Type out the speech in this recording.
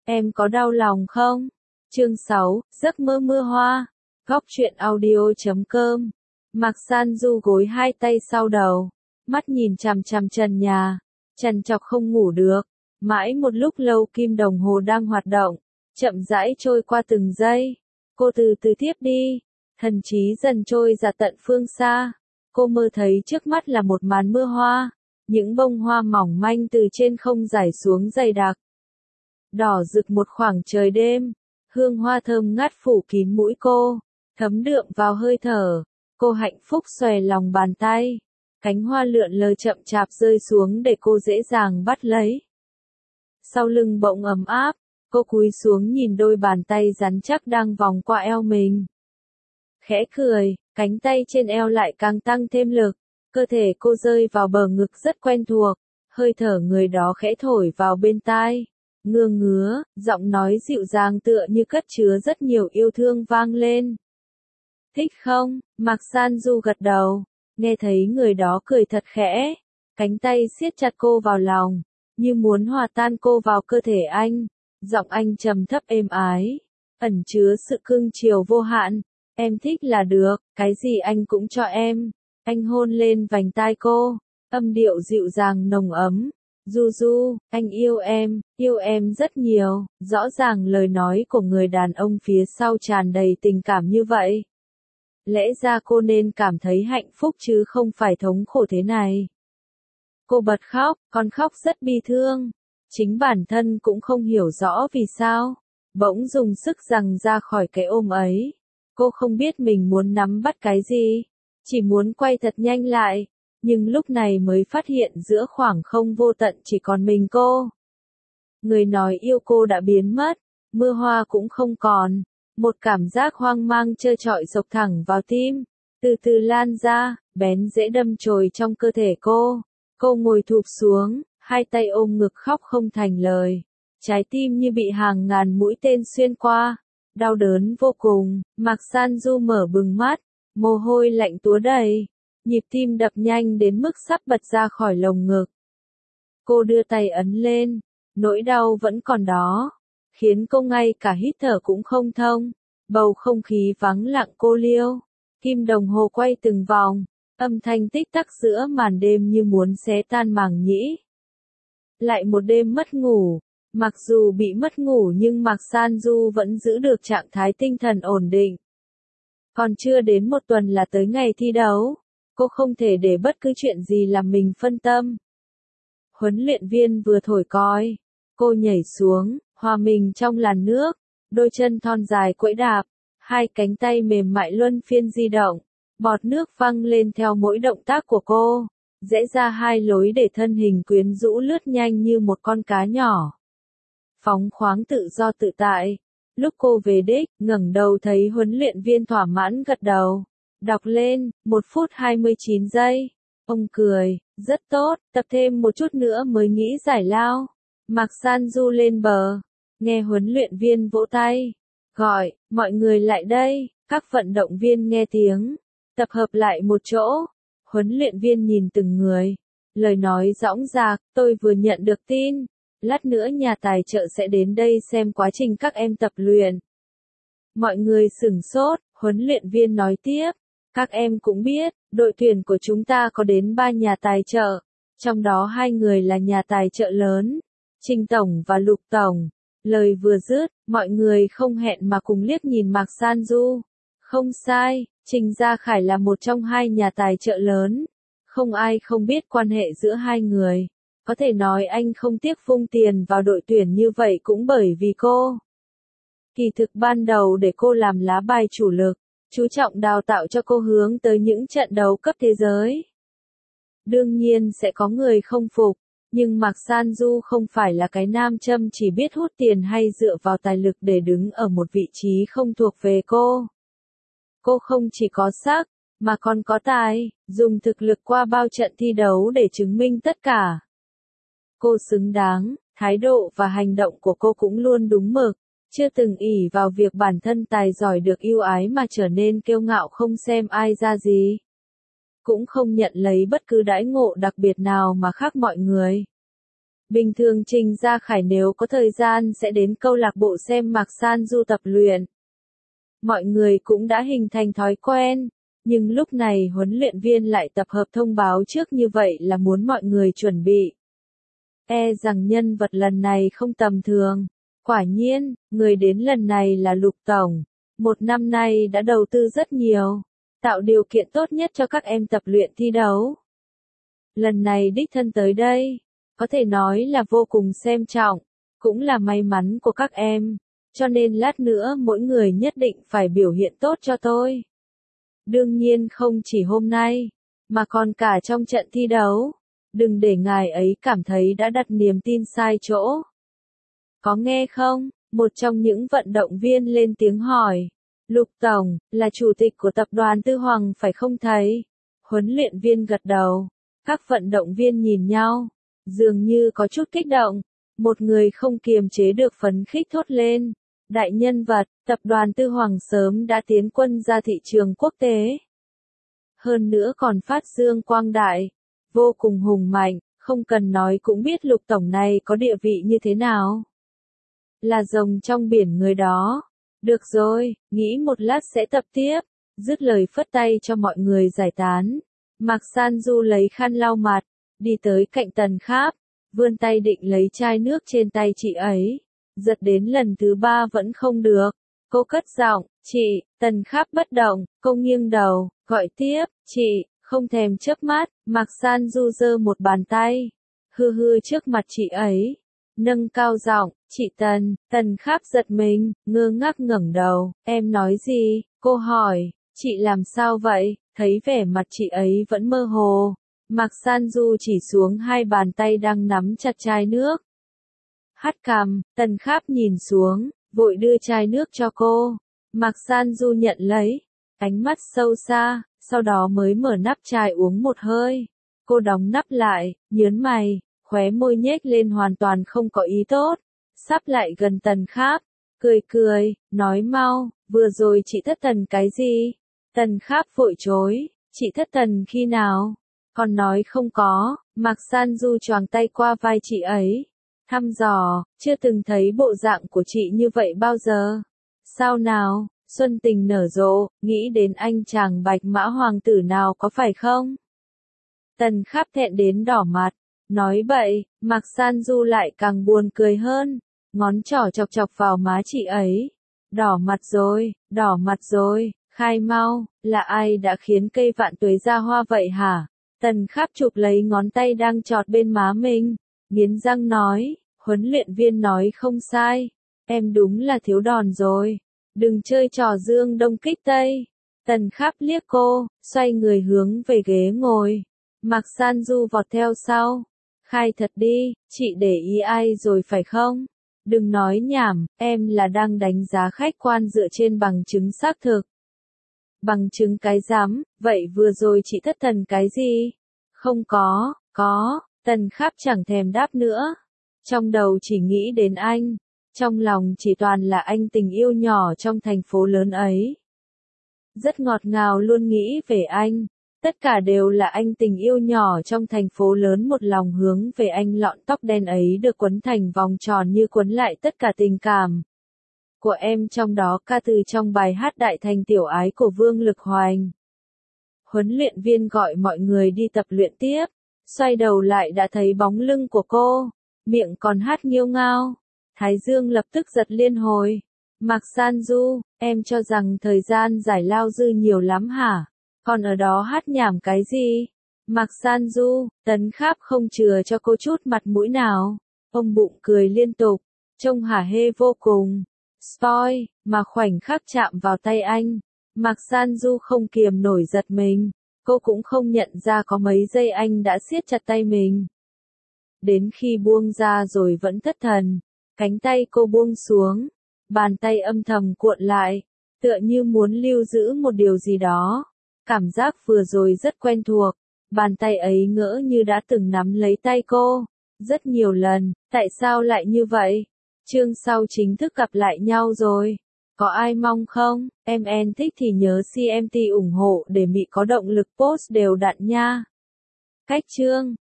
Em có đau lòng không? Chương 6, giấc mơ mưa hoa. Góc truyện audio.com. Mạc San Du gối hai tay sau đầu, mắt nhìn chằm chằm trần nhà, trằn trọc không ngủ được. Mãi một lúc lâu kim đồng hồ đang hoạt động, chậm rãi trôi qua từng giây. Cô từ từ thiếp đi, thần trí dần trôi ra tận phương xa. Cô mơ thấy trước mắt là một màn mưa hoa, những bông hoa mỏng manh từ trên không rải xuống dày đặc. Đỏ rực một khoảng trời đêm, hương hoa thơm ngát phủ kín mũi cô, thấm đượm vào hơi thở. Cô hạnh phúc xòe lòng bàn tay, cánh hoa lượn lờ chậm chạp rơi xuống để cô dễ dàng bắt lấy. Sau lưng bỗng ấm áp, cô cúi xuống nhìn đôi bàn tay rắn chắc đang vòng qua eo mình. Khẽ cười, cánh tay trên eo lại càng tăng thêm lực, cơ thể cô rơi vào bờ ngực rất quen thuộc, hơi thở người đó khẽ thổi vào bên tai. Ngứa ngứa, giọng nói dịu dàng tựa như cất chứa rất nhiều yêu thương vang lên. Thích không? Mạc San Du gật đầu, nghe thấy người đó cười thật khẽ, cánh tay siết chặt cô vào lòng, như muốn hòa tan cô vào cơ thể anh. Giọng anh trầm thấp êm ái, ẩn chứa sự cưng chiều vô hạn. Em thích là được, cái gì anh cũng cho em. Anh hôn lên vành tai cô, âm điệu dịu dàng nồng ấm. Du Du, anh yêu em rất nhiều. Rõ ràng lời nói của người đàn ông phía sau tràn đầy tình cảm như vậy. Lẽ ra cô nên cảm thấy hạnh phúc chứ không phải thống khổ thế này. Cô bật khóc, còn khóc rất bi thương. Chính bản thân cũng không hiểu rõ vì sao, bỗng dùng sức giằng ra khỏi cái ôm ấy. Cô không biết mình muốn nắm bắt cái gì, chỉ muốn quay thật nhanh lại, nhưng lúc này mới phát hiện giữa khoảng không vô tận chỉ còn mình cô. Người nói yêu cô đã biến mất, mưa hoa cũng không còn, một cảm giác hoang mang trơ trọi dộc thẳng vào tim, từ từ lan ra, bén rễ đâm chồi trong cơ thể cô. Cô ngồi thụp xuống, hai tay ôm ngực khóc không thành lời, trái tim như bị hàng ngàn mũi tên xuyên qua, đau đớn vô cùng. Mạc San Du mở bừng mắt, mồ hôi lạnh túa đầy, nhịp tim đập nhanh đến mức sắp bật ra khỏi lồng ngực. Cô đưa tay ấn lên, nỗi đau vẫn còn đó, khiến cô ngay cả hít thở cũng không thông. Bầu không khí vắng lặng cô liêu, kim đồng hồ quay từng vòng, âm thanh tích tắc giữa màn đêm như muốn xé tan màng nhĩ. Lại một đêm mất ngủ, mặc dù bị mất ngủ nhưng Mạc San Du vẫn giữ được trạng thái tinh thần ổn định. Còn chưa đến một tuần là tới ngày thi đấu, cô không thể để bất cứ chuyện gì làm mình phân tâm. Huấn luyện viên vừa thổi còi, cô nhảy xuống, hòa mình trong làn nước, đôi chân thon dài quẫy đạp, hai cánh tay mềm mại luân phiên di động, bọt nước văng lên theo mỗi động tác của cô, rẽ ra hai lối để thân hình quyến rũ lướt nhanh như một con cá nhỏ. Phóng khoáng tự do tự tại. Lúc cô về đích, ngẩng đầu thấy huấn luyện viên thỏa mãn gật đầu. Đọc lên, 1 phút 29 giây. Ông cười, rất tốt, tập thêm một chút nữa mới nghĩ giải lao. Mạc San Du lên bờ, nghe huấn luyện viên vỗ tay, gọi, mọi người lại đây. Các vận động viên nghe tiếng, tập hợp lại một chỗ. Huấn luyện viên nhìn từng người, lời nói dõng dạc, tôi vừa nhận được tin, lát nữa nhà tài trợ sẽ đến đây xem quá trình các em tập luyện. Mọi người sửng sốt, huấn luyện viên nói tiếp, các em cũng biết, đội tuyển của chúng ta có đến 3 nhà tài trợ, trong đó 2 người là nhà tài trợ lớn, Trình Tổng và Lục Tổng. Lời vừa dứt, mọi người không hẹn mà cùng liếc nhìn Mạc San Du. Không sai, Trình Gia Khải là một trong 2 nhà tài trợ lớn. Không ai không biết quan hệ giữa hai người. Có thể nói anh không tiếc vung tiền vào đội tuyển như vậy cũng bởi vì cô. Kỳ thực ban đầu để cô làm lá bài chủ lực, chú trọng đào tạo cho cô hướng tới những trận đấu cấp thế giới. Đương nhiên sẽ có người không phục, nhưng Mạc San Du không phải là cái nam châm chỉ biết hút tiền hay dựa vào tài lực để đứng ở một vị trí không thuộc về cô. Cô không chỉ có sắc, mà còn có tài, dùng thực lực qua bao trận thi đấu để chứng minh tất cả. Cô xứng đáng, thái độ và hành động của cô cũng luôn đúng mực, chưa từng ỷ vào việc bản thân tài giỏi được ưu ái mà trở nên kiêu ngạo không xem ai ra gì. Cũng không nhận lấy bất cứ đãi ngộ đặc biệt nào mà khác mọi người. Bình thường Trình Gia Khải nếu có thời gian sẽ đến câu lạc bộ xem Mạc San Du tập luyện. Mọi người cũng đã hình thành thói quen, nhưng lúc này huấn luyện viên lại tập hợp thông báo trước như vậy là muốn mọi người chuẩn bị. E rằng nhân vật lần này không tầm thường. Quả nhiên, người đến lần này là Lục Tổng. Một năm nay đã đầu tư rất nhiều, tạo điều kiện tốt nhất cho các em tập luyện thi đấu. Lần này đích thân tới đây, có thể nói là vô cùng xem trọng, cũng là may mắn của các em, cho nên lát nữa mỗi người nhất định phải biểu hiện tốt cho tôi. Đương nhiên không chỉ hôm nay, mà còn cả trong trận thi đấu. Đừng để ngài ấy cảm thấy đã đặt niềm tin sai chỗ. Có nghe không? Một trong những vận động viên lên tiếng hỏi. Lục Tổng, là chủ tịch của tập đoàn Tư Hoàng phải không thầy? Huấn luyện viên gật đầu. Các vận động viên nhìn nhau, dường như có chút kích động. Một người không kiềm chế được phấn khích thốt lên. Đại nhân vật, tập đoàn Tư Hoàng sớm đã tiến quân ra thị trường quốc tế. Hơn nữa còn phát dương quang đại, vô cùng hùng mạnh, không cần nói cũng biết Lục Tổng này có địa vị như thế nào. Là rồng trong biển người đó. Được rồi, nghĩ một lát sẽ tập tiếp. Dứt lời phất tay cho mọi người giải tán. Mạc San Du lấy khăn lau mặt, đi tới cạnh Tần Kháp, vươn tay định lấy chai nước trên tay chị ấy. Giật đến lần thứ 3 vẫn không được. Cô cất giọng, chị. Tần Kháp bất động, cô nghiêng đầu, gọi tiếp, chị. Không thèm chớp mắt, Mạc San Du giơ một bàn tay, hư hư trước mặt chị ấy, nâng cao giọng, chị Tần. Tần Kháp giật mình, ngơ ngác ngẩng đầu, em nói gì? Cô hỏi, chị làm sao vậy? Thấy vẻ mặt chị ấy vẫn mơ hồ, Mạc San Du chỉ xuống hai bàn tay đang nắm chặt chai nước. Hắt cằm, Tần Kháp nhìn xuống, vội đưa chai nước cho cô. Mạc San Du nhận lấy, ánh mắt sâu xa, sau đó mới mở nắp chai uống một hơi. Cô đóng nắp lại, nhớn mày, khóe môi nhếch lên hoàn toàn không có ý tốt. Sắp lại gần Tần Kháp, cười cười, nói mau, vừa rồi chị thất thần cái gì? Tần Kháp vội chối, chị thất thần khi nào? Còn nói không có. Mạc San Du choàng tay qua vai chị ấy, thăm dò, chưa từng thấy bộ dạng của chị như vậy bao giờ. Sao nào? Xuân tình nở rộ, nghĩ đến anh chàng bạch mã hoàng tử nào có phải không? Tần Kháp thẹn đến đỏ mặt, nói bậy. Mạc San Du lại càng buồn cười hơn, ngón trỏ chọc chọc vào má chị ấy. Đỏ mặt rồi, khai mau, là ai đã khiến cây vạn tuế ra hoa vậy hả? Tần Kháp chụp lấy ngón tay đang chọt bên má mình, nghiến răng nói, huấn luyện viên nói không sai, em đúng là thiếu đòn rồi. Đừng chơi trò dương đông kích tây. Tần Kháp liếc cô, xoay người hướng về ghế ngồi. Mạc San Du vọt theo sau. Khai thật đi, chị để ý ai rồi phải không? Đừng nói nhảm, em là đang đánh giá khách quan dựa trên bằng chứng xác thực. Bằng chứng cái rắm, vậy vừa rồi chị thất thần cái gì? Không có. Tần Kháp chẳng thèm đáp nữa. Trong đầu chỉ nghĩ đến anh. Trong lòng chỉ toàn là anh tình yêu nhỏ trong thành phố lớn ấy. Rất ngọt ngào luôn nghĩ về anh. Tất cả đều là anh tình yêu nhỏ trong thành phố lớn một lòng hướng về anh lọn tóc đen ấy được quấn thành vòng tròn như quấn lại tất cả tình cảm của em trong đó ca từ trong bài hát Đại Thành Tiểu Ái của Vương Lực Hoành. Huấn luyện viên gọi mọi người đi tập luyện tiếp, xoay đầu lại đã thấy bóng lưng của cô, miệng còn hát nghêu ngao. Thái Dương lập tức giật liên hồi. Mạc San Du, em cho rằng thời gian giải lao dư nhiều lắm hả? Còn ở đó hát nhảm cái gì? Mạc San Du, Tần Kháp không chừa cho cô chút mặt mũi nào. Ông bụng cười liên tục, trông hả hê vô cùng. Spoil, mà khoảnh khắc chạm vào tay anh. Mạc San Du không kiềm nổi giật mình. Cô cũng không nhận ra có mấy giây anh đã siết chặt tay mình. Đến khi buông ra rồi vẫn thất thần. Cánh tay cô buông xuống, bàn tay âm thầm cuộn lại, tựa như muốn lưu giữ một điều gì đó. Cảm giác vừa rồi rất quen thuộc, bàn tay ấy ngỡ như đã từng nắm lấy tay cô, rất nhiều lần. Tại sao lại như vậy? Chương sau chính thức gặp lại nhau rồi. Có ai mong không? Em thích thì nhớ CMT ủng hộ để Mị có động lực post đều đặn nha. Cách chương